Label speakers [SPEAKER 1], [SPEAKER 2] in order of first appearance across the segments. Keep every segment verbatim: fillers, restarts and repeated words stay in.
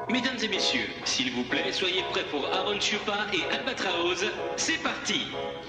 [SPEAKER 1] Mesdames et messieurs, s'il vous plaît, soyez prêts pour Aaron Chupa et Albatraoz. C'est parti!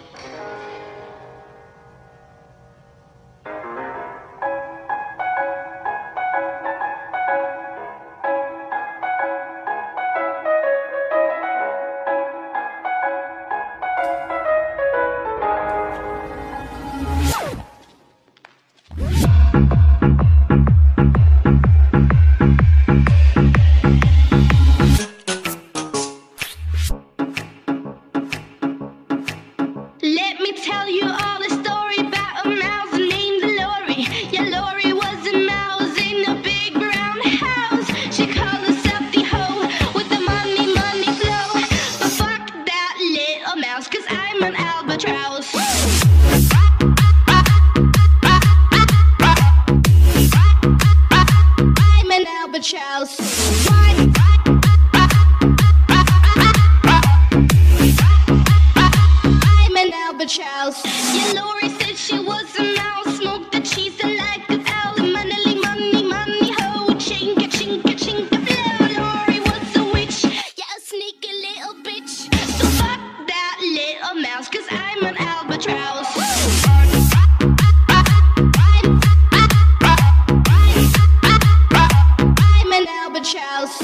[SPEAKER 2] Let me tell you all a story about a mouse named Lori. Yeah, Lori was a mouse in a big brown house. She called herself the hoe with the money, money flow. But fuck that little mouse, cause I'm an albatross. I'm an albatross. Albatross. Yeah, Lori said she was a mouse, smoked the cheese and like an owl. Money, money, money, ho, chinka, chinka, chinka, blow. Lori was a witch, yeah, a sneaky little bitch. So fuck that little mouse, cause I'm an albatross. I'm an albatross.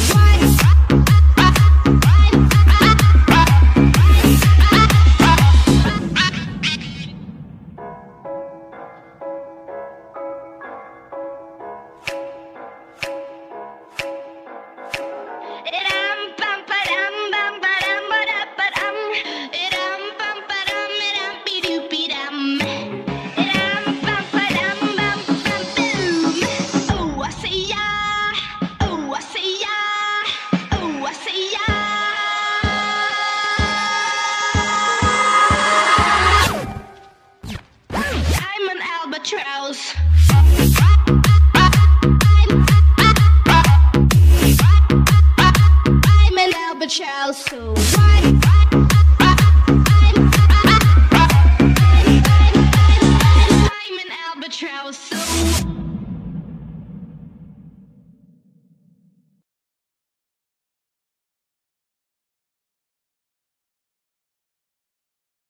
[SPEAKER 2] Albatross. I'm an albatross. So why?